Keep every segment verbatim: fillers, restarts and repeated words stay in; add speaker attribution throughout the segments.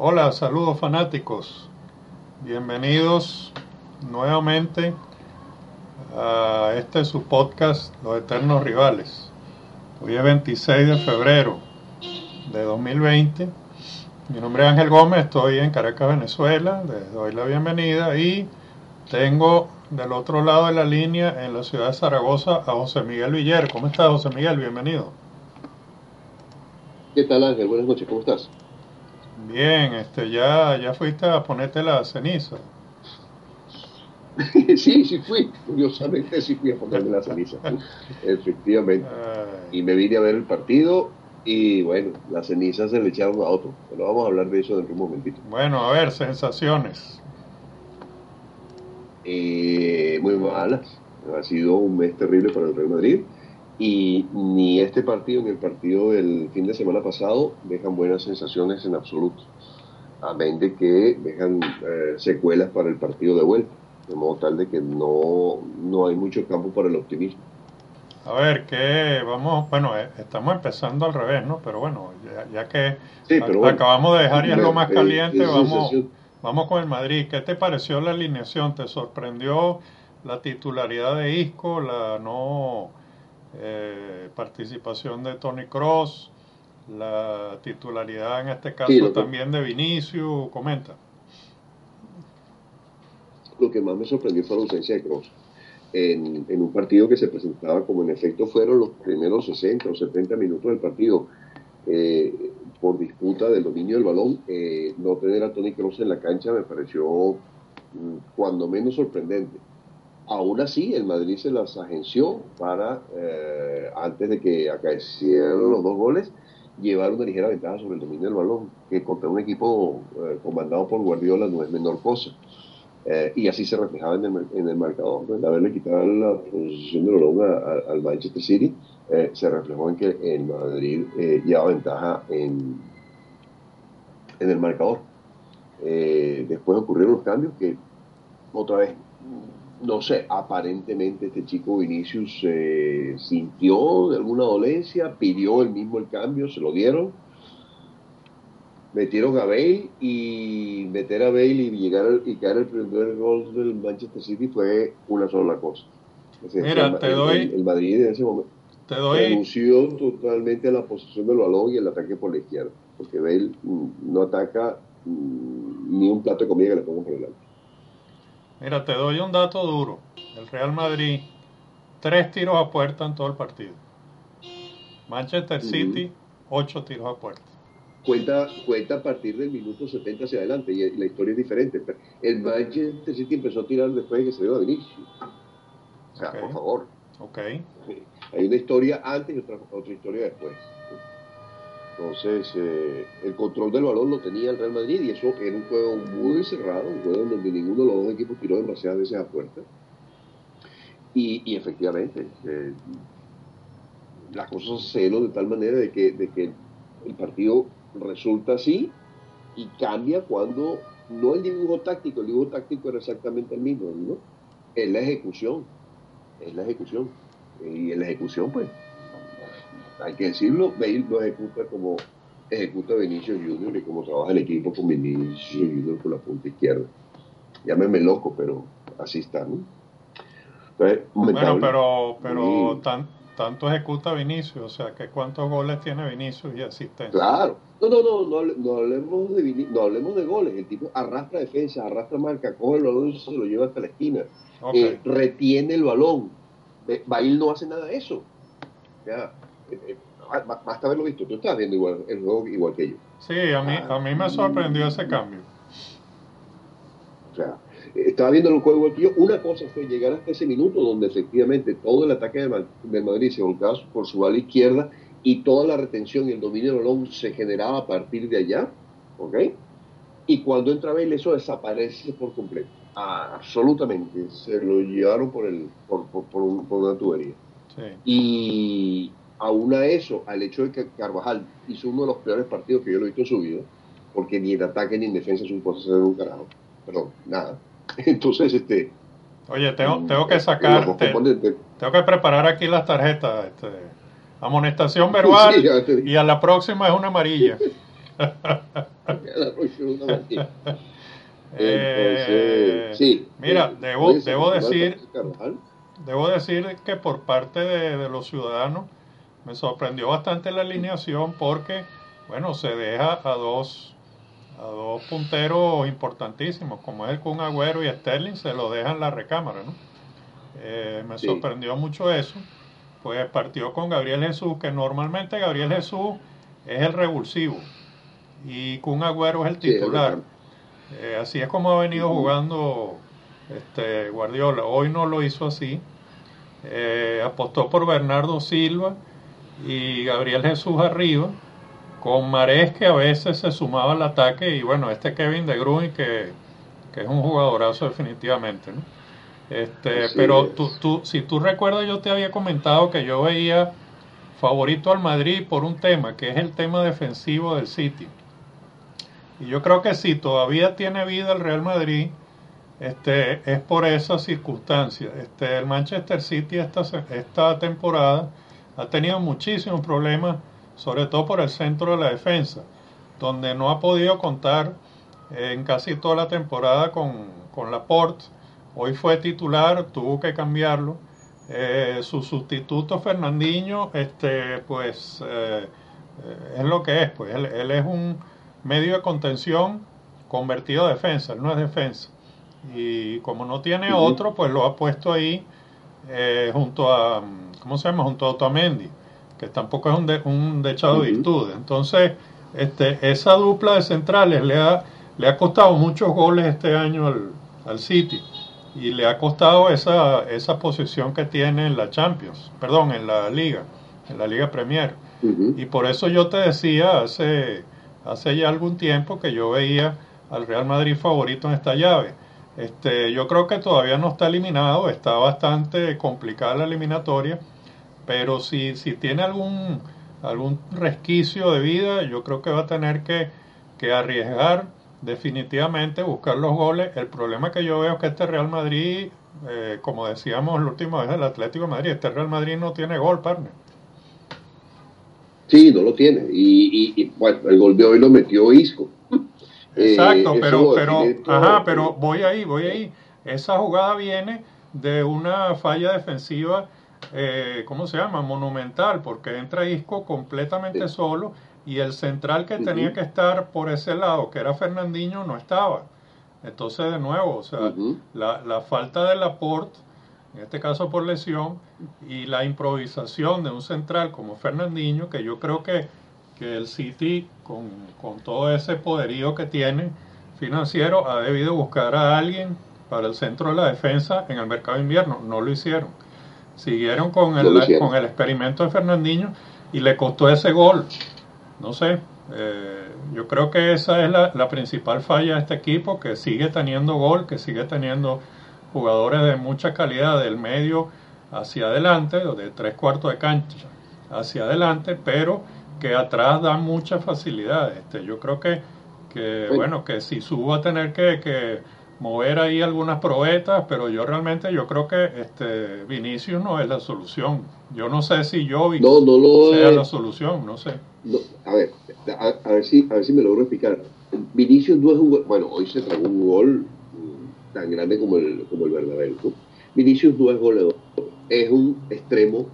Speaker 1: Hola, saludos fanáticos. Bienvenidos nuevamente a este su podcast, Los Eternos Rivales. Hoy es veintiséis de febrero de dos mil veinte. Mi nombre es Ángel Gómez, estoy en Caracas, Venezuela. Les doy la bienvenida y tengo del otro lado de la línea, en la ciudad de Zaragoza, a José Miguel Villar. ¿Cómo estás, José Miguel? Bienvenido.
Speaker 2: ¿Qué tal, Ángel? Buenas noches, ¿cómo estás?
Speaker 1: Bien, este, ya, ya fuiste a ponerte la ceniza.
Speaker 2: Sí, sí fui, curiosamente sí fui a ponerme la ceniza, efectivamente.
Speaker 1: Ay,
Speaker 2: Y me vine a ver el partido y bueno, las cenizas se le echaron a otro, pero vamos a hablar de eso dentro de un momentito.
Speaker 1: bueno, a ver, sensaciones.
Speaker 2: Eh, muy malas, ha sido un mes terrible para el Real Madrid y ni este partido ni el partido del fin de semana pasado dejan buenas sensaciones en absoluto, amén de que dejan eh, secuelas para el partido de vuelta, de modo tal de que no, no hay mucho campo para el optimismo.
Speaker 1: A ver, que vamos, bueno, eh, estamos empezando al revés, ¿no? Pero bueno, ya, ya que
Speaker 2: Sí, pero
Speaker 1: a-
Speaker 2: bueno,
Speaker 1: acabamos de dejar y es lo
Speaker 2: me-
Speaker 1: más
Speaker 2: eh,
Speaker 1: caliente,
Speaker 2: esa
Speaker 1: vamos,
Speaker 2: sensación,
Speaker 1: vamos con el Madrid. ¿Qué te pareció la alineación? ¿Te sorprendió la titularidad de Isco, la no eh, participación de Toni Kroos, la titularidad en este
Speaker 2: sí,
Speaker 1: caso
Speaker 2: lo que,
Speaker 1: también de Vinicius? Comenta.
Speaker 2: lo que más me sorprendió fue la ausencia de Kroos. En, en un partido que se presentaba como en efecto fueron los primeros sesenta o setenta minutos del partido, eh, por disputa del dominio del balón, eh, no tener a Toni Kroos en la cancha me pareció mm, cuando menos sorprendente. Aún así, el Madrid se las agenció para, eh, antes de que acaecieran los dos goles, llevar una ligera ventaja sobre el dominio del balón, que contra un equipo eh, comandado por Guardiola no es menor cosa. Eh, y así se reflejaba en el, en el marcador, ¿no? El haberle quitado la posición del balón a- a- al Manchester City, eh, se reflejó en que el Madrid eh, llevaba ventaja en, en el marcador. Eh, después ocurrieron los cambios que, otra vez, no sé, aparentemente este chico Vinicius eh, sintió de alguna dolencia, pidió él mismo el cambio, se lo dieron, metieron a Bale y meter a Bale y llegar al- y caer el primer gol del Manchester City fue una sola cosa. Es decir, el,
Speaker 1: Mira, te
Speaker 2: el, el-
Speaker 1: doy,
Speaker 2: el Madrid en ese momento
Speaker 1: te doy,
Speaker 2: renunció totalmente a la posesión del balón y el ataque por la izquierda, porque Bale mm, no ataca mm, ni un plato de comida que le pongan por delante.
Speaker 1: mira, te doy un dato duro. El Real Madrid, tres tiros a puerta en todo el partido. Manchester
Speaker 2: Ujú.
Speaker 1: City, ocho tiros a puerta.
Speaker 2: Cuenta, cuenta a partir del minuto setenta hacia adelante y, y la historia es diferente. El Manchester City empezó a tirar después de que se dio a Vinicius. O
Speaker 1: Ok,
Speaker 2: sea, por favor,
Speaker 1: ok.
Speaker 2: hay una historia antes y otra, otra historia después. Entonces, eh, el control del balón lo tenía el Real Madrid y eso era un juego muy cerrado, un juego en donde ninguno de los dos equipos tiró demasiadas veces a puerta. Y, y efectivamente, eh, las cosas se dieron de tal manera de que, de que el partido resulta así y cambia cuando no el dibujo táctico, el dibujo táctico era exactamente el mismo, ¿no? Es la ejecución, es la ejecución. Y en la ejecución, pues, hay que decirlo, Bale lo ejecuta como ejecuta Vinicius Junior y como trabaja el equipo con Vinicius Junior por la punta izquierda. Llámeme loco, pero así está, ¿no? Entonces,
Speaker 1: Bueno,
Speaker 2: lamentable,
Speaker 1: pero, pero
Speaker 2: muy
Speaker 1: tan, tanto ejecuta Vinicius, o sea, que cuántos goles tiene Vinicius y asistencia.
Speaker 2: claro. No, no, no, no, hable- no hablemos de Vini- no hablemos de goles. El tipo arrastra defensa, arrastra marca, coge el balón y se lo lleva hasta la esquina.
Speaker 1: Ok,
Speaker 2: Eh, retiene el balón. Eh, Bale no hace nada de eso. Ya, eh, eh, ba- basta haberlo visto. Tú estás viendo igual, el juego igual que yo.
Speaker 1: sí, a mí,
Speaker 2: Ah,
Speaker 1: a mí me sorprendió ese
Speaker 2: mm,
Speaker 1: cambio.
Speaker 2: o sea, eh, estaba viendo el juego igual que yo. Una cosa fue llegar hasta ese minuto donde efectivamente todo el ataque del, Ma- del Madrid se volcaba por su ala izquierda y toda la retención y el dominio del balón se generaba a partir de allá. ¿Ok? Y cuando entra Bale, eso desaparece por completo. Ah, absolutamente. Se lo llevaron por, el, por, por, por, un, por una tubería.
Speaker 1: Sí.
Speaker 2: Y aún a eso, al hecho de que Carvajal hizo uno de los peores partidos que yo lo he visto en su vida, porque ni en ataque ni en defensa supo hacer un carajo. Perdón, nada. Entonces, este,
Speaker 1: Oye, tengo,
Speaker 2: mm,
Speaker 1: tengo que
Speaker 2: eh, los
Speaker 1: sacar,
Speaker 2: dos
Speaker 1: te-
Speaker 2: componentes.
Speaker 1: tengo que preparar aquí las tarjetas. Este, amonestación
Speaker 2: Sí,
Speaker 1: verbal
Speaker 2: ya te
Speaker 1: y
Speaker 2: dije.
Speaker 1: a la próxima es una amarilla.
Speaker 2: La próxima es una mentira.
Speaker 1: Eh,
Speaker 2: Entonces, sí,
Speaker 1: mira,
Speaker 2: eh,
Speaker 1: debo,
Speaker 2: hoy se
Speaker 1: debo
Speaker 2: confirmó el
Speaker 1: decir,
Speaker 2: Francisco Carvajal.
Speaker 1: debo decir que por parte de, de los ciudadanos me sorprendió bastante la alineación porque, bueno, se deja a dos, a dos punteros importantísimos, como es el Kun Agüero y Sterling, se lo dejan en la recámara, ¿no? Eh, me
Speaker 2: Sí,
Speaker 1: sorprendió mucho eso. Pues partió con Gabriel Jesús, que normalmente Gabriel Jesús es el revulsivo y Kun Agüero es el
Speaker 2: sí, es el
Speaker 1: titular.
Speaker 2: recambio.
Speaker 1: Eh, así es como ha venido
Speaker 2: Ujú.
Speaker 1: jugando este Guardiola. Hoy no lo hizo así. Eh, apostó por Bernardo Silva y Gabriel Jesús arriba, con Marés que a veces se sumaba al ataque y bueno, este Kevin De Bruyne que, que es un jugadorazo definitivamente, ¿no? Este,
Speaker 2: Así
Speaker 1: pero tú,
Speaker 2: es.
Speaker 1: tú, si tú recuerdas, yo te había comentado que yo veía favorito al Madrid por un tema, que es el tema defensivo del City. Y yo creo que si todavía tiene vida el Real Madrid, este, es por esa circunstancia. Este, el Manchester City esta, esta temporada ha tenido muchísimos problemas, sobre todo por el centro de la defensa, donde no ha podido contar eh, en casi toda la temporada con, con Laporte. Hoy fue titular, tuvo que cambiarlo. Eh, su sustituto Fernandinho, este, pues eh, eh, es lo que es, pues él, él es un medio de contención convertido a defensa, él no es defensa. Y como no tiene
Speaker 2: Ujú.
Speaker 1: otro, pues lo ha puesto ahí eh, junto a, ¿cómo se llama? Junto a Otamendi, que tampoco es un, de, un dechado de
Speaker 2: Ujú.
Speaker 1: virtudes. Entonces, este, esa dupla de centrales le ha, le ha costado muchos goles este año al, al City y le ha costado esa, esa posición que tiene en la Champions, perdón, en la Liga, en la Liga Premier.
Speaker 2: Ujú.
Speaker 1: Y por eso yo te decía hace, hace ya algún tiempo que yo veía al Real Madrid favorito en esta llave. Este, yo creo que todavía no está eliminado, está bastante complicada la eliminatoria, pero si, si tiene algún, algún resquicio de vida, yo creo que va a tener que, que arriesgar definitivamente, buscar los goles. El problema que yo veo es que este Real Madrid, eh, como decíamos la última vez del Atlético de Madrid, este Real Madrid no tiene gol, partner.
Speaker 2: Sí, no lo tiene. Y, y, y, bueno, el gol de hoy lo metió Isco. Eh,
Speaker 1: Exacto,
Speaker 2: eso
Speaker 1: pero,
Speaker 2: lo define
Speaker 1: pero, ajá,
Speaker 2: todo.
Speaker 1: pero
Speaker 2: Eh,
Speaker 1: voy ahí, voy
Speaker 2: eh,
Speaker 1: ahí. Esa jugada viene de una falla defensiva, eh, ¿cómo se llama? Monumental, porque entra Isco completamente
Speaker 2: eh,
Speaker 1: solo y el central que tenía
Speaker 2: ujú,
Speaker 1: que estar por ese lado, que era Fernandinho, no estaba. Entonces, de nuevo, o sea,
Speaker 2: ujú.
Speaker 1: la, la falta de Laporte, en este caso por lesión, y la improvisación de un central como Fernandinho, que yo creo que, que el City, con, con todo ese poderío que tiene financiero, ha debido buscar a alguien para el centro de la defensa en el mercado de invierno. No lo hicieron. Siguieron con
Speaker 2: No
Speaker 1: el,
Speaker 2: lo hicieron.
Speaker 1: con el experimento de Fernandinho y le costó ese gol. No sé, eh, yo creo que esa es la, la principal falla de este equipo, que sigue teniendo gol, que sigue teniendo jugadores de mucha calidad del medio hacia adelante, o de tres cuartos de cancha hacia adelante, pero que atrás dan muchas facilidades. Este, yo creo que, que
Speaker 2: Bueno,
Speaker 1: bueno, que si subo a tener que, que mover ahí algunas probetas, pero yo realmente yo creo que este Vinicius no es la solución. Yo no sé si Jovic
Speaker 2: no, no lo
Speaker 1: sea la
Speaker 2: es.
Speaker 1: solución, no sé.
Speaker 2: No, a ver, a, a ver si, a ver si me logro explicar. Vinicius no es un gol. Bueno, hoy se tragó un gol mm, tan grande como el, como el Bernabéu, ¿no? Vinicius no es goleador. Es un extremo,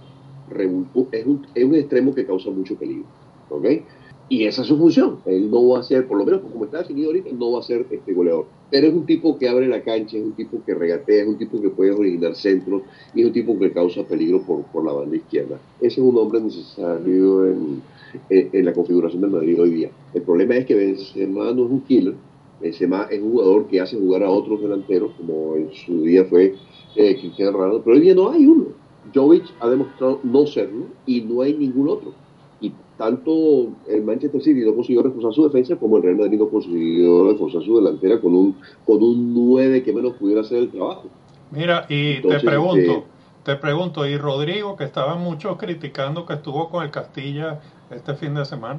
Speaker 2: es un, es un extremo que causa mucho peligro. ¿Ok? Y esa es su función. Él no va a ser, por lo menos como está definido ahorita, no va a ser este goleador. Pero es un tipo que abre la cancha, es un tipo que regatea, es un tipo que puede originar centros y es un tipo que causa peligro por, por la banda izquierda. Ese es un hombre necesario en, en, en la configuración del Madrid hoy día. El problema es que Benzema no es un killer. Benzema es un jugador que hace jugar a otros delanteros, como en su día fue eh, Cristiano Ronaldo, pero hoy día no hay uno. Jovic ha demostrado no serlo y no hay ningún otro. Y tanto el Manchester City no consiguió reforzar su defensa como el Real Madrid no consiguió reforzar su delantera con un, con un nueve que menos pudiera hacer el trabajo.
Speaker 1: Mira, y te
Speaker 2: Entonces,
Speaker 1: pregunto,
Speaker 2: este,
Speaker 1: te pregunto, y Rodrigo, que estaban muchos criticando que estuvo con el Castilla este fin de semana.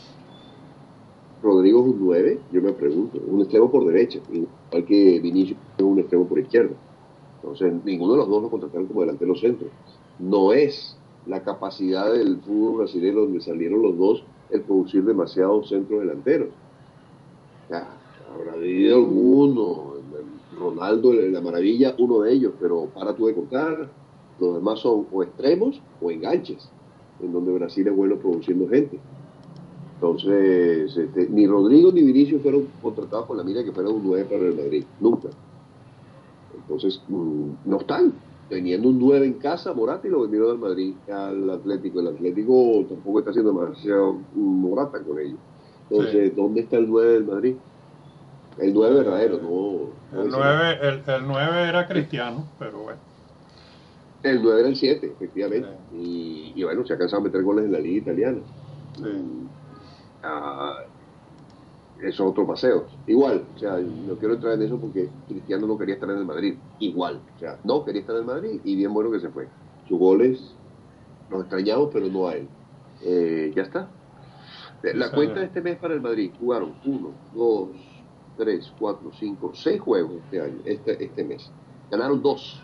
Speaker 2: Rodrigo es un nueve, yo me pregunto, un extremo por derecha, igual que Vinicius es un extremo por izquierda. Entonces, ninguno de los dos lo contrataron como delantero centro. No es la capacidad del fútbol brasileño, donde salieron los dos, el producir demasiados centros delanteros. O sea, habrá habido alguno, Ronaldo, la maravilla, uno de ellos, pero para tú de contar, los demás son o extremos o enganches, en donde Brasil es bueno produciendo gente. Entonces, este, ni Rodrigo ni Vinicius fueron contratados con la mira que fueran un nueve para el Madrid, nunca. Entonces, mmm, no están. Teniendo un nueve en casa, Morata, y lo vendieron al Madrid, al Atlético. El Atlético tampoco está haciendo demasiado Morata con ellos. Entonces, sí. ¿Dónde está el nueve del Madrid? El nueve verdadero, no.
Speaker 1: El,
Speaker 2: no
Speaker 1: nueve, el, el nueve era Cristiano, pero bueno.
Speaker 2: El nueve era el siete, efectivamente. Sí. Y, y bueno, se ha cansado de meter goles en la liga italiana. Sí. Uh, eso es otro paseo. Igual, o sea, no quiero entrar en eso porque Cristiano no quería estar en el Madrid. Igual, o sea, no quería estar en el Madrid y bien bueno que se fue. Sus goles los extrañamos, pero no a él. Eh, ya está. La sí, cuenta de este mes para el Madrid: jugaron uno, dos, tres, cuatro, cinco, seis juegos este año, este, este mes. Ganaron dos.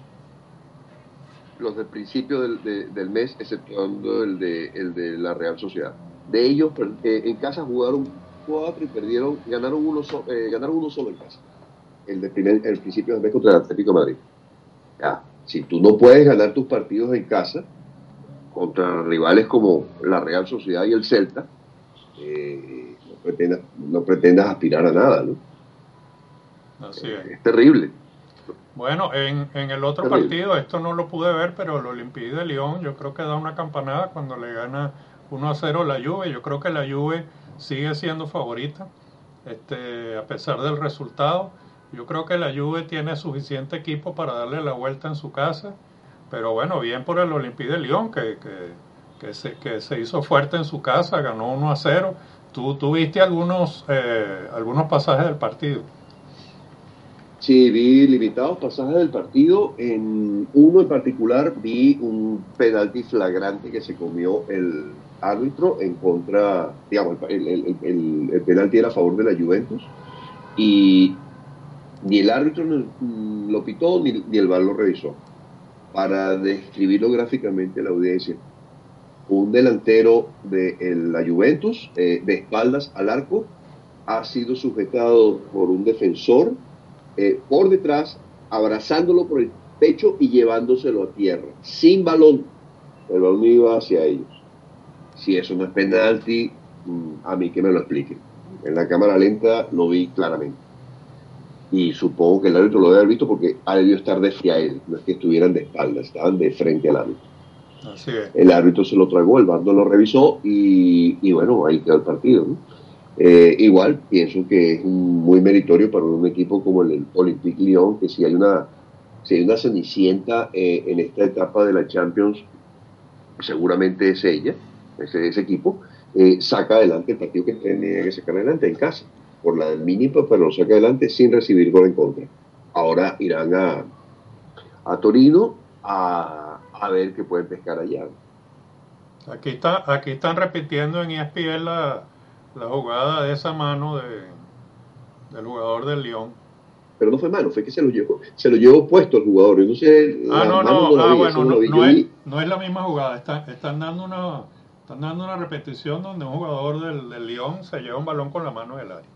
Speaker 2: Los del principio del, de, del mes, exceptuando el de, el de la Real Sociedad. De ellos, eh, en casa jugaron cuatro y perdieron, ganaron uno, so, eh, ganaron uno solo en casa. El de primer, el principio del mes contra el Atlético de Madrid. Ya, si tú no puedes ganar tus partidos en casa contra rivales como la Real Sociedad y el Celta, eh, no, pretendas, no pretendas aspirar a nada, ¿no?
Speaker 1: Así es.
Speaker 2: Eh, es terrible.
Speaker 1: Bueno, en, en el otro terrible. partido, esto no lo pude ver, pero el Olympique de Lyon, yo creo que da una campanada cuando le gana uno a cero la Juve. Yo creo que la Juve sigue siendo favorita, este, a pesar del resultado. Yo creo que la Juve tiene suficiente equipo para darle la vuelta en su casa, pero bueno, bien por el Olympique de Lyon, que, que, que, se, que se hizo fuerte en su casa, ganó uno a cero. ¿Tú, tú viste algunos, eh, algunos pasajes del partido?
Speaker 2: Sí, vi limitados pasajes del partido. En uno en particular vi un penalti flagrante que se comió el árbitro en contra, digamos, el, el, el, el penalti era a favor de la Juventus y ni el árbitro lo pitó ni, ni el V A R lo revisó. Para describirlo gráficamente a la audiencia, un delantero de el, la Juventus, eh, de espaldas al arco, ha sido sujetado por un defensor eh, por detrás, abrazándolo por el pecho y llevándoselo a tierra, sin balón. El balón iba hacia ellos. Si eso no es penalti, a mí que me lo expliquen. En la cámara lenta lo vi claramente. Y supongo que el árbitro lo debe haber visto porque ha debido estar de frente a él. No es que estuvieran de espaldas, estaban de frente al árbitro.
Speaker 1: Así es.
Speaker 2: El árbitro se lo tragó, el V A R no lo revisó y, y bueno, ahí quedó el partido, ¿no? Eh, igual, pienso que es muy meritorio para un equipo como el Olympique Lyon, que si hay una, si hay una cenicienta eh, en esta etapa de la Champions, seguramente es ella. Ese, ese equipo eh, saca adelante el partido que tenía que sacar adelante en casa, por la del mínimo, pero lo saca adelante sin recibir gol en contra. Ahora irán a, a Torino a, a ver qué pueden pescar allá.
Speaker 1: Aquí, está, aquí están repitiendo en E S P N la, la jugada de esa mano de, del jugador del Lyon.
Speaker 2: Pero no fue mano, fue que se lo llevó, se lo llevó puesto el jugador. No sé,
Speaker 1: ah, no, no, no, ah, bueno, no, no, es, no es la misma jugada. Están, están dando una están dando una repetición donde un jugador del, del Lyon se lleva un balón con la mano del área.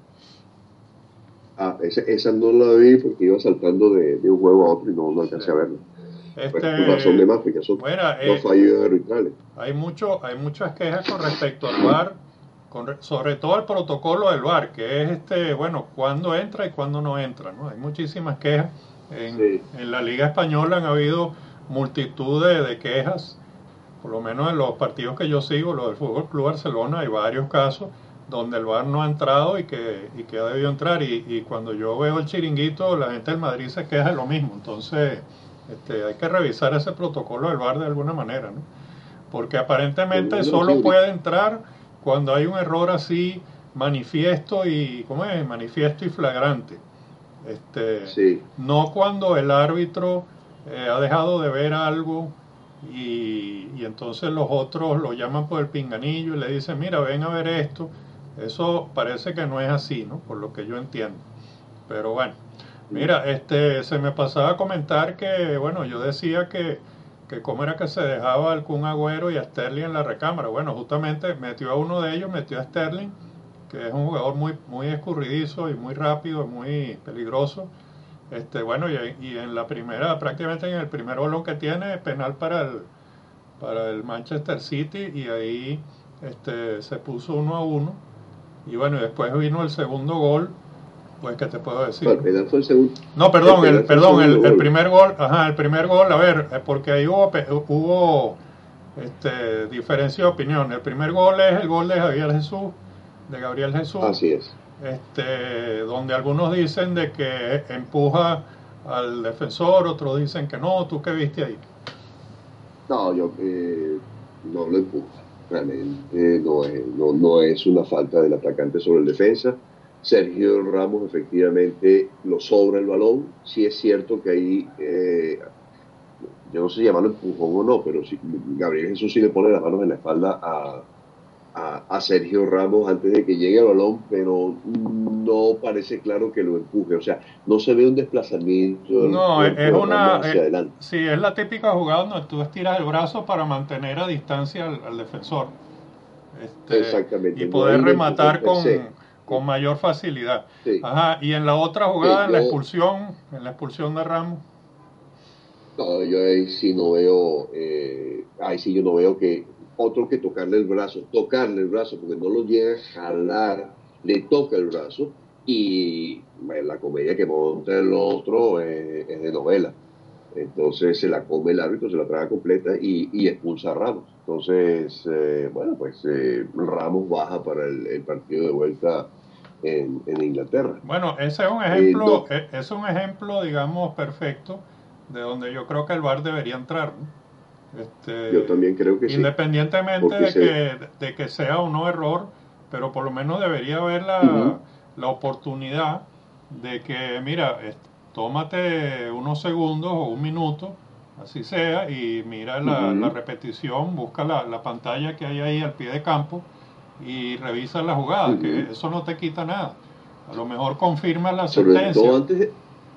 Speaker 2: Ah, esa, esa no la vi porque iba saltando de, de un juego a otro y no, no alcancé sí. a verla.
Speaker 1: Este,
Speaker 2: pues, razón de más, porque son
Speaker 1: bueno,
Speaker 2: dos fallos arbitrales.
Speaker 1: Hay, mucho, hay muchas quejas con respecto al V A R, con, sobre todo el protocolo del V A R, que es este, bueno, cuándo entra y cuándo no entra, ¿no? Hay muchísimas quejas. En, sí. en la Liga Española han habido multitud de, de quejas, por lo menos en los partidos que yo sigo, los del Fútbol Club Barcelona, hay varios casos donde el V A R no ha entrado y que, y que ha debido entrar, y, y cuando yo veo el chiringuito, la gente del Madrid se queja de lo mismo. Entonces este, hay que revisar ese protocolo del V A R de alguna manera, ¿no? Porque aparentemente solo puede entrar cuando hay un error así manifiesto y ¿cómo es? manifiesto y flagrante. Este,
Speaker 2: sí.
Speaker 1: No cuando el árbitro eh, ha dejado de ver algo y, y entonces los otros lo llaman por el pinganillo y le dicen, mira, ven a ver esto. Eso parece que no es así, ¿no? Por lo que yo entiendo. Pero bueno, mira, este, se me pasaba a comentar que, bueno, yo decía que, que cómo era que se dejaba al Kun Agüero y a Sterling en la recámara. Bueno, justamente metió a uno de ellos, metió a Sterling, que es un jugador muy, muy escurridizo y muy rápido, muy peligroso. Este, bueno, y, y en la primera, prácticamente en el primer balón que tiene, penal para el, para el Manchester City, y ahí este, se puso uno a uno. Y bueno, y después vino el segundo gol, pues, ¿qué te puedo decir?
Speaker 2: No, el penal fue el segundo.
Speaker 1: No, perdón, el,
Speaker 2: el,
Speaker 1: perdón, el,
Speaker 2: el,
Speaker 1: el primer gol, ajá, el primer gol, a ver, porque ahí hubo, hubo este, diferencia de opinión. El primer gol es el gol de Javier Jesús, de Gabriel Jesús.
Speaker 2: Así es.
Speaker 1: Este, donde algunos dicen de que empuja al defensor, otros dicen que no. ¿Tú qué viste ahí?
Speaker 2: No, yo eh, no lo empuja. Realmente no es, no, no es una falta del atacante sobre el defensa. Sergio Ramos efectivamente lo sobra el balón. Sí es cierto que ahí, eh, yo no sé si llamarlo empujón o no, pero sí, Gabriel Jesús sí le pone las manos en la espalda a, a, a Sergio Ramos antes de que llegue el balón, pero no parece claro que lo empuje. O sea, no se ve un desplazamiento.
Speaker 1: No,
Speaker 2: del,
Speaker 1: es una.
Speaker 2: hacia
Speaker 1: Es,
Speaker 2: adelante.
Speaker 1: sí, es la típica jugada donde tú estiras el brazo para mantener a distancia al, al defensor. Este,
Speaker 2: Exactamente.
Speaker 1: y
Speaker 2: No
Speaker 1: poder
Speaker 2: hay
Speaker 1: rematar con,
Speaker 2: sí.
Speaker 1: con mayor facilidad.
Speaker 2: Sí.
Speaker 1: Ajá, y en la otra jugada,
Speaker 2: sí,
Speaker 1: en la
Speaker 2: yo,
Speaker 1: expulsión, en la expulsión de Ramos.
Speaker 2: No, yo ahí sí no veo, eh, ahí sí yo no veo que otro que tocarle el brazo, tocarle el brazo, porque no lo llega a jalar, le toca el brazo y bueno, la comedia que monta el otro eh, es de novela. Entonces se la come el árbitro, se la traga completa y, y expulsa a Ramos. Entonces, eh, bueno, pues eh, Ramos baja para el, el partido de vuelta en, en Inglaterra.
Speaker 1: Bueno, ese es un ejemplo,
Speaker 2: Eh, no,
Speaker 1: es un ejemplo, digamos, perfecto de donde yo creo que el V A R debería entrar, ¿no? Este,
Speaker 2: yo también creo que sí.
Speaker 1: Independientemente de, se... que, de que sea o no error, pero por lo menos debería haber la, uh-huh. la oportunidad de que, mira, tómate unos segundos o un minuto, así sea, y mira la, uh-huh. la repetición, busca la, la pantalla que hay ahí al pie de campo y revisa la jugada, uh-huh. que eso no te quita nada. A lo mejor confirma la
Speaker 2: sobre
Speaker 1: sentencia.
Speaker 2: Todo antes de,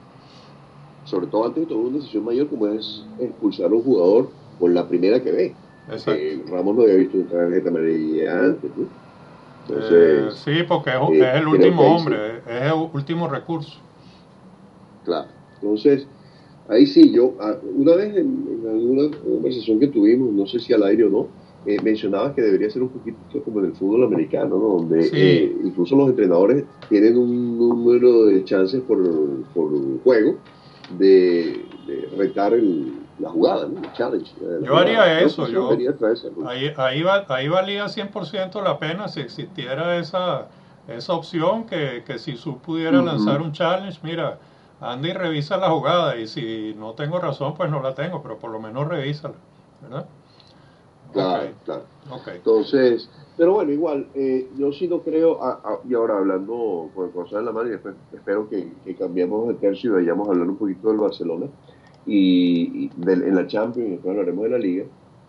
Speaker 2: sobre todo antes de tomar una decisión mayor como es expulsar a un jugador con la primera que ve. Eh, Ramos no había visto una tarjeta amarilla antes, ¿no?
Speaker 1: Entonces, eh, sí, porque es, eh, es el último hombre, sí. es el último recurso.
Speaker 2: Claro. Entonces, ahí sí, yo, una vez en, en alguna conversación que tuvimos, no sé si al aire o no, eh, mencionabas que debería ser un poquito como en el fútbol americano, ¿no? Donde sí. eh, incluso los entrenadores tienen un número de chances por, por juego de, de retar el, la jugada, ¿no? El challenge. La
Speaker 1: yo haría
Speaker 2: jugada.
Speaker 1: eso, yo,
Speaker 2: traerse, ¿no?
Speaker 1: ahí, ahí, va, ahí valía cien por ciento la pena si existiera esa, esa opción, que, que si su pudiera uh-huh. lanzar un challenge, mira, anda y revisa la jugada, y si no tengo razón, pues no la tengo, pero por lo menos revísala, ¿verdad?
Speaker 2: Claro, okay. claro. Okay. Entonces, pero bueno, igual, eh, yo sí no creo, a, a, y ahora hablando con el corazón en la mano, y después espero que, que cambiemos de tercio y vayamos a hablar un poquito del Barcelona y, y del, en la Champions, y después hablaremos de la Liga.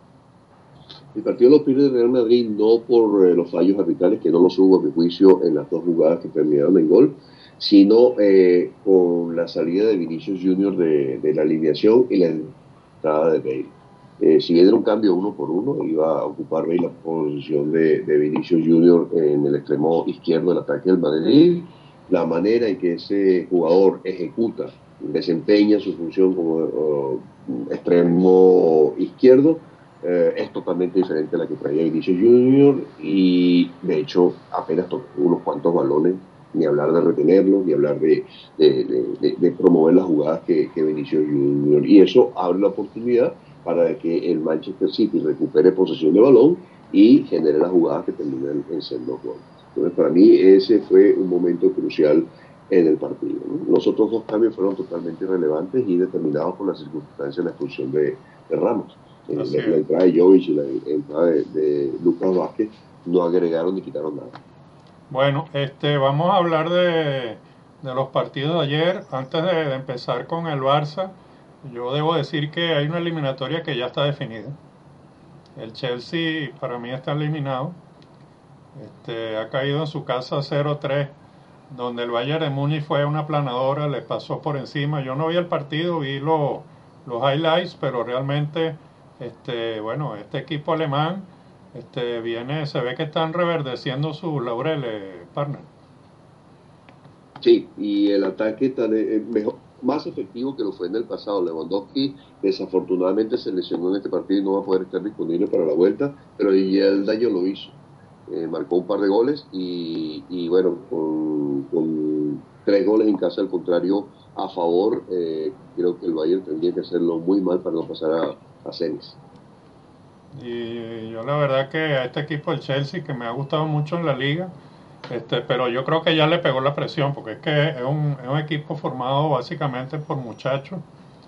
Speaker 2: El partido lo pierde el Real Madrid no por eh, los fallos arbitrales, que no los hubo a mi juicio en las dos jugadas que terminaron en gol, sino eh, con la salida de Vinicius Junior de, de la alineación y la entrada de Bale. Eh, si bien era un cambio uno por uno, iba a ocupar Bale la posición de, de Vinicius Junior en el extremo izquierdo del ataque del Madrid. La manera en que ese jugador ejecuta, desempeña su función como uh, extremo izquierdo, eh, es totalmente diferente a la que traía Vinicius Junior, y de hecho apenas tocó unos cuantos balones, ni hablar de retenerlos, ni hablar de, de, de, de, de promover las jugadas que, que Vinicius Junior, y eso abre la oportunidad para que el Manchester City recupere posesión de balón y genere las jugadas que terminan en ser dos goles. Entonces, para mí, ese fue un momento crucial en el partido, ¿no? Los otros dos cambios fueron totalmente irrelevantes y determinados por las circunstancias de la expulsión de, de Ramos. Eh, la, la entrada de Jovic y la entrada de, de Lucas Vázquez no agregaron ni quitaron nada.
Speaker 1: Bueno, este, vamos a hablar de, de los partidos de ayer. Antes de, de empezar con el Barça, yo debo decir que hay una eliminatoria que ya está definida. El Chelsea para mí está eliminado. Este, ha caído en su casa cero tres, donde el Bayern de Múnich fue una aplanadora, le pasó por encima. Yo no vi el partido, vi lo, los highlights, pero realmente este, bueno, este equipo alemán este, viene, se ve que están reverdeciendo sus laureles, partner.
Speaker 2: Sí, y el ataque tan, eh, mejor, más efectivo que lo fue en el pasado. Lewandowski desafortunadamente se lesionó en este partido y no va a poder estar disponible para la vuelta, pero ya el daño lo hizo. Eh, marcó un par de goles y, y bueno, con, con, tres goles en casa al contrario a favor, eh, creo que el Bayern tendría que hacerlo muy mal para no pasar a, a semis.
Speaker 1: Y yo la verdad que a este equipo, el Chelsea, que me ha gustado mucho en la liga, este, pero yo creo que ya le pegó la presión, porque es que es un, es un equipo formado básicamente por muchachos,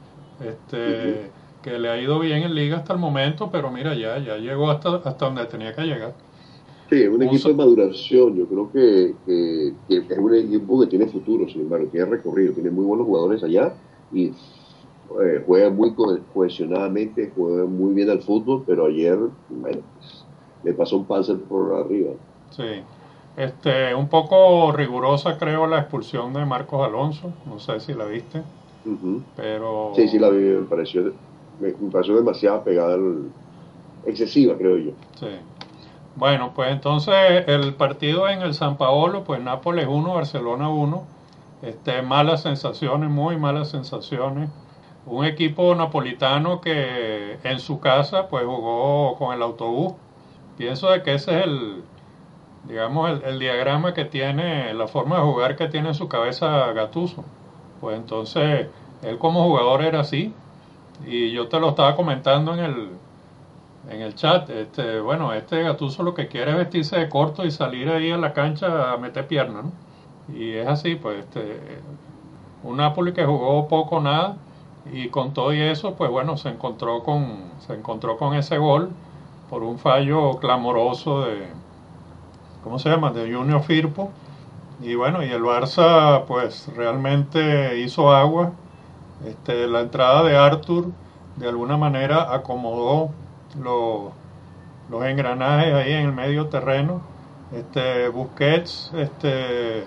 Speaker 2: Uh-huh.
Speaker 1: este, que le ha ido bien en liga hasta el momento, pero mira, ya, ya llegó hasta, hasta donde tenía que llegar.
Speaker 2: Sí, es un equipo
Speaker 1: Usa,
Speaker 2: de maduración. Yo creo que, que, que es un equipo que tiene futuro, sin embargo, tiene recorrido, tiene muy buenos jugadores allá y eh, juega muy co- cohesionadamente, juega muy bien al fútbol, pero ayer, bueno, pues, le pasó un Panzer por arriba.
Speaker 1: sí. Este, un poco rigurosa creo la expulsión de Marcos Alonso, no sé si la viste,
Speaker 2: Ujú. Sí, sí,
Speaker 1: pero
Speaker 2: la vi, me pareció, me, me pareció demasiado pegada, al- excesiva, creo yo.
Speaker 1: sí. Bueno, pues entonces el partido en el San Paolo, pues Nápoles uno, Barcelona uno. Este, malas sensaciones, muy malas sensaciones. Un equipo napolitano que en su casa pues jugó con el autobús. Pienso de que ese es el, digamos, el, el diagrama que tiene, la forma de jugar que tiene en su cabeza Gattuso. Pues entonces, él como jugador era así. Y yo te lo estaba comentando en el, en el chat. Este, bueno, este Gattuso lo que quiere es vestirse de corto y salir ahí a la cancha a meter piernas, ¿no? Y es así, pues, este, un Napoli que jugó poco o nada y con todo y eso, pues bueno, se encontró con, se encontró con ese gol por un fallo clamoroso de, ¿cómo se llama? De Junior Firpo. Y bueno, y el Barça pues realmente hizo agua. Este, la entrada de Arthur de alguna manera acomodó los, los engranajes ahí en el medio terreno. Este, Busquets, este,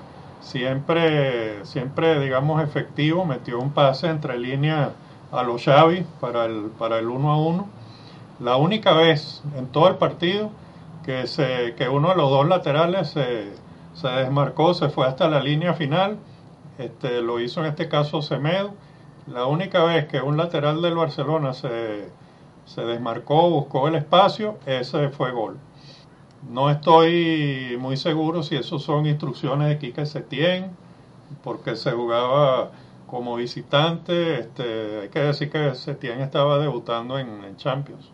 Speaker 1: siempre, siempre, digamos, efectivo, metió un pase entre líneas a los Xavi para el, para el uno a uno. La única vez en todo el partido que, se, que uno de los dos laterales se, se desmarcó, se fue hasta la línea final, este, lo hizo en este caso Semedo. La única vez que un lateral del Barcelona se, se desmarcó, buscó el espacio, ese fue gol. No estoy muy seguro si eso son instrucciones de Quique Setién, porque se jugaba como visitante. Este, hay que decir que Setién estaba debutando en, en Champions.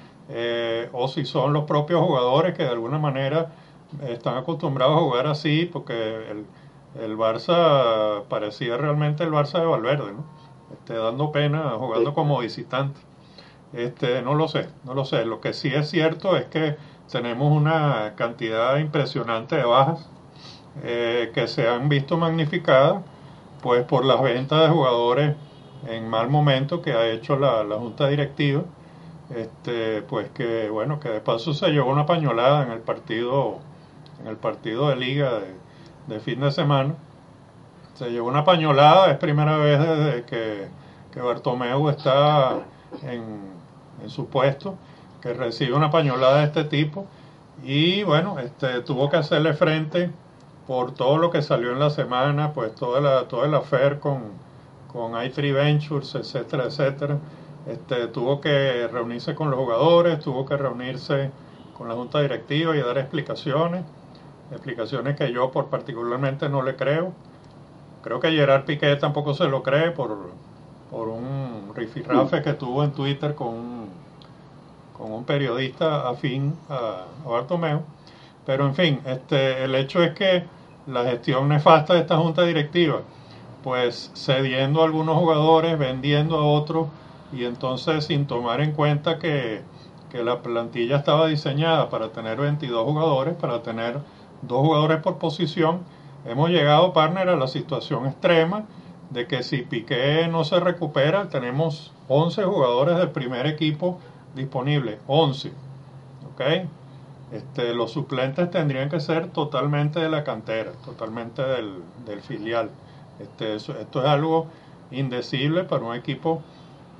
Speaker 1: Eh, o si son los propios jugadores que de alguna manera están acostumbrados a jugar así, porque el, el Barça parecía realmente el Barça de Valverde, ¿no? Este, dando pena jugando
Speaker 2: Sí,
Speaker 1: como visitante. Este, no lo sé, no lo sé. Lo que sí es cierto es que tenemos una cantidad impresionante de bajas eh, que se han visto magnificadas pues por las ventas de jugadores en mal momento que ha hecho la, la junta directiva. Este, pues que bueno, que de paso se llevó una pañolada en el partido, en el partido de liga de, de fin de semana. Se llevó una pañolada, es primera vez desde que, que Bartomeu está en, en su puesto, que recibe una pañolada de este tipo. Y bueno, este, tuvo que hacerle frente por todo lo que salió en la semana, pues toda la, todo el affair con, con i tres Ventures, etcétera, etcétera. Este, tuvo que reunirse con los jugadores, tuvo que reunirse con la junta directiva y dar explicaciones, explicaciones que yo por particularmente no le creo. Creo que Gerard Piqué tampoco se lo cree por, por un
Speaker 2: mm,
Speaker 1: rifirrafe que tuvo en Twitter con un, con un periodista afín a, a Bartomeu. Pero en fin, este, el hecho es que la gestión nefasta de esta junta directiva, pues cediendo a algunos jugadores, vendiendo a otros, y entonces sin tomar en cuenta que, que la plantilla estaba diseñada para tener veintidós jugadores, para tener dos jugadores por posición, hemos llegado, partner, a la situación extrema de que si Piqué no se recupera, tenemos once jugadores del primer equipo disponibles, once, ¿ok? Este, los suplentes tendrían que ser totalmente de la cantera, totalmente del, del filial. Este, eso, esto es algo indecible para un equipo